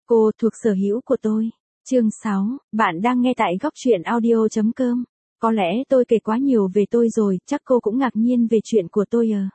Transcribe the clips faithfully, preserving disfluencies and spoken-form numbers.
Cô thuộc sở hữu của tôi. Chương sáu, bạn đang nghe tại góc truyện audio.com. Có lẽ tôi kể quá nhiều về tôi rồi, chắc cô cũng ngạc nhiên về chuyện của tôi à.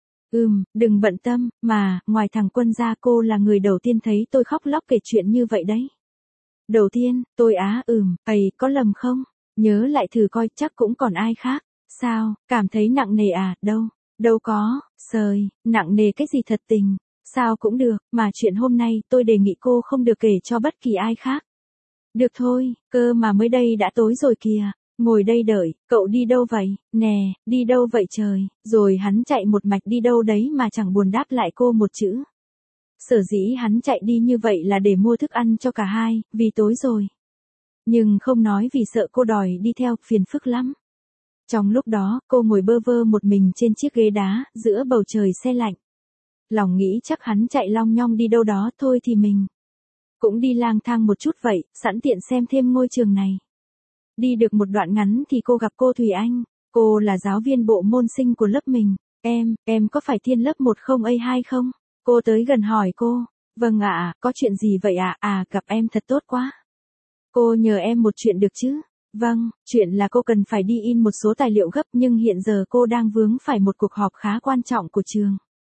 Ừm, đừng bận tâm, mà, ngoài thằng Quân ra cô là người đầu tiên thấy tôi khóc lóc kể chuyện như vậy đấy. Đầu tiên, tôi á ừm, ầy, có lầm không? Nhớ lại thử coi, chắc cũng còn ai khác. Sao, cảm thấy nặng nề à, đâu, đâu có, sời, nặng nề cái gì thật tình. Sao cũng được, mà chuyện hôm nay tôi đề nghị cô không được kể cho bất kỳ ai khác. Được thôi, cơ mà mới đây đã tối rồi kìa. Ngồi đây đợi, cậu đi đâu vậy? Nè, đi đâu vậy trời? Rồi hắn chạy một mạch đi đâu đấy mà chẳng buồn đáp lại cô một chữ. Sở dĩ hắn chạy đi như vậy là để mua thức ăn cho cả hai, vì tối rồi. Nhưng không nói vì sợ cô đòi đi theo, phiền phức lắm. Trong lúc đó, cô ngồi bơ vơ một mình trên chiếc ghế đá, giữa bầu trời se lạnh. Lòng nghĩ chắc hắn chạy long nhong đi đâu đó thôi thì mình cũng đi lang thang một chút vậy, sẵn tiện xem thêm ngôi trường này. Đi được một đoạn ngắn thì cô gặp cô Thùy Anh. Cô là giáo viên bộ môn sinh của lớp mình. Em, em có phải Thiên lớp một không A hai không? Cô tới gần hỏi cô. Vâng ạ, có chuyện gì vậy ạ? À? à, gặp em thật tốt quá. Cô nhờ em một chuyện được chứ? Vâng, chuyện là cô cần phải đi in một số tài liệu gấp nhưng hiện giờ cô đang vướng phải một cuộc họp khá quan trọng của trường.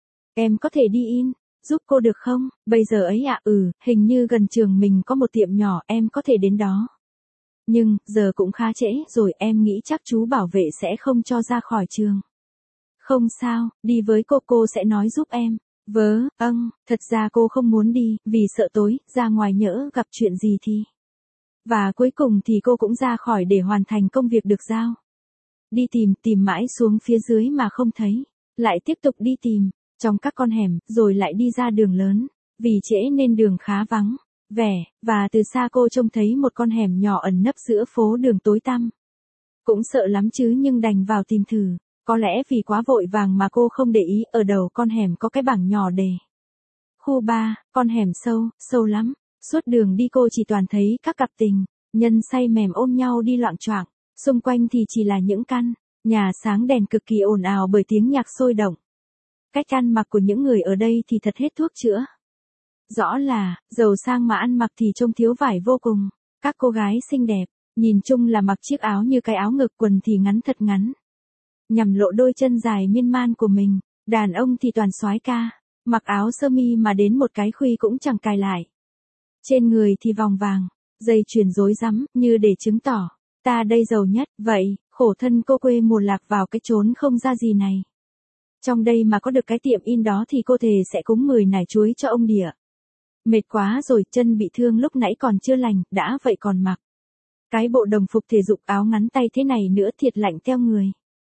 Em có thể đi in, giúp cô được không? Bây giờ ấy ạ, à, ừ, hình như gần trường mình có một tiệm nhỏ, em có thể đến đó. Nhưng, giờ cũng khá trễ rồi, em nghĩ chắc chú bảo vệ sẽ không cho ra khỏi trường. Không sao, đi với cô, cô sẽ nói giúp em. Vớ, âng, thật ra cô không muốn đi, vì sợ tối, ra ngoài nhỡ gặp chuyện gì thì. Và cuối cùng thì cô cũng ra khỏi để hoàn thành công việc được giao. Đi tìm, tìm mãi xuống phía dưới mà không thấy. Lại tiếp tục đi tìm, trong các con hẻm, rồi lại đi ra đường lớn. Vì trễ nên đường khá vắng vẻ, và từ xa cô trông thấy một con hẻm nhỏ ẩn nấp giữa phố đường tối tăm. Cũng sợ lắm chứ nhưng đành vào tìm thử. Có lẽ vì quá vội vàng mà cô không để ý, ở đầu con hẻm có cái bảng nhỏ đề. Khu ba, con hẻm sâu, sâu lắm. Suốt đường đi cô chỉ toàn thấy các cặp tình nhân say mềm ôm nhau đi loạng choạng. Xung quanh thì chỉ là những căn nhà sáng đèn cực kỳ ồn ào bởi tiếng nhạc sôi động. Cách ăn mặc của những người ở đây thì thật hết thuốc chữa. Rõ là, giàu sang mà ăn mặc thì trông thiếu vải vô cùng. Các cô gái xinh đẹp, nhìn chung là mặc chiếc áo như cái áo ngực, quần thì ngắn thật ngắn, nhằm lộ đôi chân dài miên man của mình. Đàn ông thì toàn soái ca, mặc áo sơ mi mà đến một cái khuy cũng chẳng cài lại. Trên người thì vòng vàng, dây chuyền rối rắm, như để chứng tỏ, ta đây giàu nhất. Vậy, khổ thân cô quê mùa lạc vào cái chốn không ra gì này. Trong đây mà có được cái tiệm in đó thì cô thề sẽ cúng mười nải chuối cho ông địa. Mệt quá rồi, chân bị thương lúc nãy còn chưa lành, đã vậy còn mặc cái bộ đồng phục thể dục áo ngắn tay thế này nữa, thiệt lạnh teo người.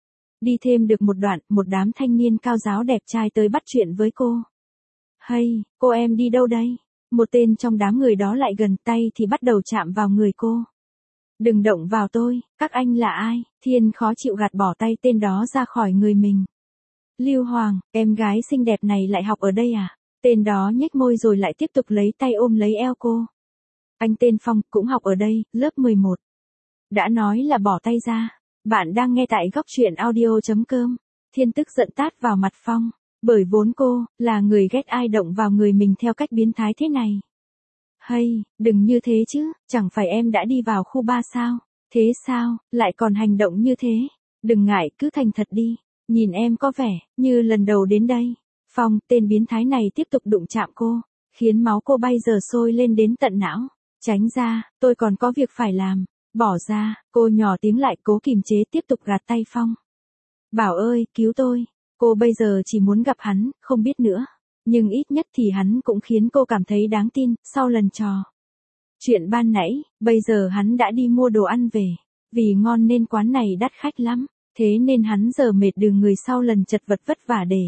Đi thêm được một đoạn, một đám thanh niên cao ráo đẹp trai tới bắt chuyện với cô. Hay, cô em đi đâu đây? Một tên trong đám người đó lại gần, tay thì bắt đầu chạm vào người cô. Đừng động vào tôi, các anh là ai? Thiên khó chịu gạt bỏ tay tên đó ra khỏi người mình. Lưu Hoàng, em gái xinh đẹp này lại học ở đây à? Tên đó nhếch môi rồi lại tiếp tục lấy tay ôm lấy eo cô. Anh tên Phong, cũng học ở đây, lớp mười một. Đã nói là bỏ tay ra. Bạn đang nghe tại góc truyện audio.com. Thiên tức giận tát vào mặt Phong, bởi vốn cô là người ghét ai động vào người mình theo cách biến thái thế này. Hay, đừng như thế chứ, chẳng phải em đã đi vào khu ba sao? Thế sao, lại còn hành động như thế? Đừng ngại, cứ thành thật đi. Nhìn em có vẻ như lần đầu đến đây. Phong, tên biến thái này tiếp tục đụng chạm cô, khiến máu cô bây giờ sôi lên đến tận não. Tránh ra, tôi còn có việc phải làm. Bỏ ra, cô nhỏ tiếng lại cố kìm chế tiếp tục gạt tay Phong. Bảo ơi, cứu tôi. Cô bây giờ chỉ muốn gặp hắn, không biết nữa. Nhưng ít nhất thì hắn cũng khiến cô cảm thấy đáng tin, sau lần trò chuyện ban nãy, bây giờ hắn đã đi mua đồ ăn về. Vì ngon nên quán này đắt khách lắm, thế nên hắn giờ mệt đường người sau lần chật vật vất vả để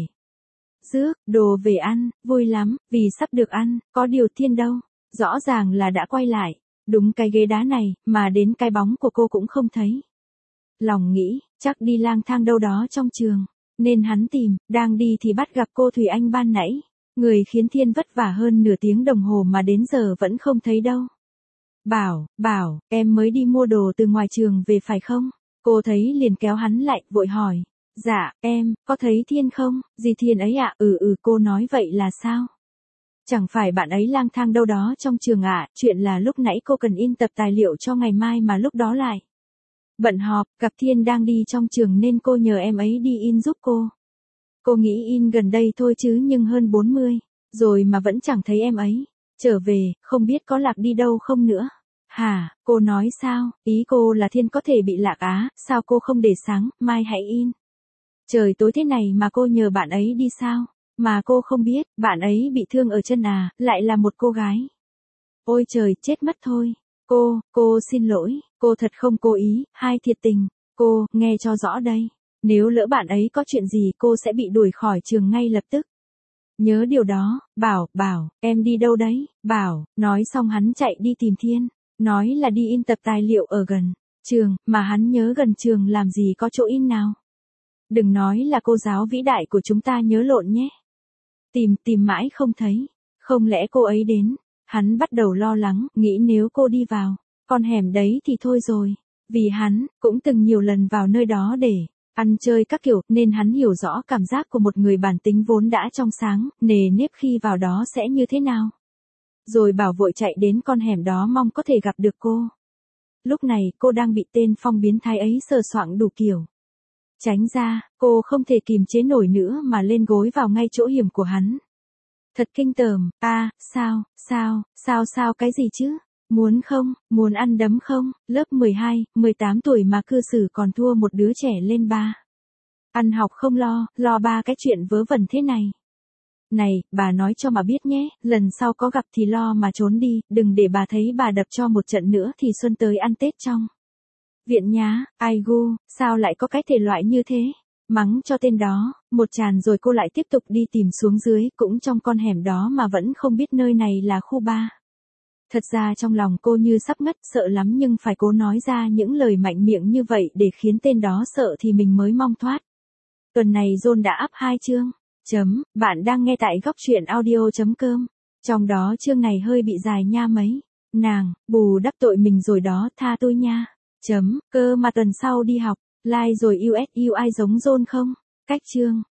rước đồ về ăn, vui lắm, vì sắp được ăn, có điều Thiên đâu. Rõ ràng là đã quay lại. Đúng cái ghế đá này, mà đến cái bóng của cô cũng không thấy. Lòng nghĩ, chắc đi lang thang đâu đó trong trường. Nên hắn tìm, đang đi thì bắt gặp cô Thùy Anh ban nãy. Người khiến Thiên vất vả hơn nửa tiếng đồng hồ mà đến giờ vẫn không thấy đâu. Bảo, bảo, em mới đi mua đồ từ ngoài trường về phải không? Cô thấy liền kéo hắn lại, vội hỏi. Dạ, em, có thấy Thiên không? Gì Thiên ấy ạ? À? Ừ ừ, cô nói vậy là sao? Chẳng phải bạn ấy lang thang đâu đó trong trường ạ, chuyện là lúc nãy cô cần in tập tài liệu cho ngày mai mà lúc đó lại bận họp, gặp Thiên đang đi trong trường nên cô nhờ em ấy đi in giúp cô. Cô nghĩ in gần đây thôi chứ nhưng hơn bốn mươi rồi mà vẫn chẳng thấy em ấy. Trở về, không biết có lạc đi đâu không nữa. Hả, cô nói sao, ý cô là Thiên có thể bị lạc á, sao cô không để sáng, mai hãy in. Trời tối thế này mà cô nhờ bạn ấy đi sao? Mà cô không biết, bạn ấy bị thương ở chân à, lại là một cô gái. Ôi trời, chết mất thôi. Cô, cô xin lỗi, cô thật không cố ý, hai thiệt tình. Cô, nghe cho rõ đây. Nếu lỡ bạn ấy có chuyện gì cô sẽ bị đuổi khỏi trường ngay lập tức. Nhớ điều đó, Bảo, Bảo, em đi đâu đấy, Bảo, nói xong hắn chạy đi tìm Thiên. Nói là đi in tập tài liệu ở gần trường, mà hắn nhớ gần trường làm gì có chỗ in nào. Đừng nói là cô giáo vĩ đại của chúng ta nhớ lộn nhé. Tìm, tìm mãi không thấy. Không lẽ cô ấy đến? Hắn bắt đầu lo lắng, nghĩ nếu cô đi vào con hẻm đấy thì thôi rồi. Vì hắn, cũng từng nhiều lần vào nơi đó để ăn chơi các kiểu, nên hắn hiểu rõ cảm giác của một người bản tính vốn đã trong sáng, nề nếp khi vào đó sẽ như thế nào. Rồi Bảo vội chạy đến con hẻm đó mong có thể gặp được cô. Lúc này cô đang bị tên Phong biến thái ấy sờ soạng đủ kiểu. Tránh ra, cô không thể kìm chế nổi nữa mà lên gối vào ngay chỗ hiểm của hắn. Thật kinh tởm, a à, sao, sao, sao sao cái gì chứ? Muốn không, muốn ăn đấm không? Lớp mười hai, mười tám tuổi mà cư xử còn thua một đứa trẻ lên ba. Ăn học không lo, lo ba cái chuyện vớ vẩn thế này. Này, bà nói cho mà biết nhé, lần sau có gặp thì lo mà trốn đi, đừng để bà thấy bà đập cho một trận nữa thì xuân tới ăn Tết trong viện nhá. Ai gu, sao lại có cái thể loại như thế? Mắng cho tên đó, một tràn rồi cô lại tiếp tục đi tìm xuống dưới, cũng trong con hẻm đó mà vẫn không biết nơi này là khu ba. Thật ra trong lòng cô như sắp ngất, sợ lắm nhưng phải cố nói ra những lời mạnh miệng như vậy để khiến tên đó sợ thì mình mới mong thoát. Tuần này John đã up hai chương. Chấm, bạn đang nghe tại góc truyện audio chấm com. Trong đó chương này hơi bị dài nha mấy. Nàng, bù đắp tội mình rồi đó, tha tôi nha. Chấm, cơ mà tuần sau đi học, like rồi u ét u i giống John không? Cách chương.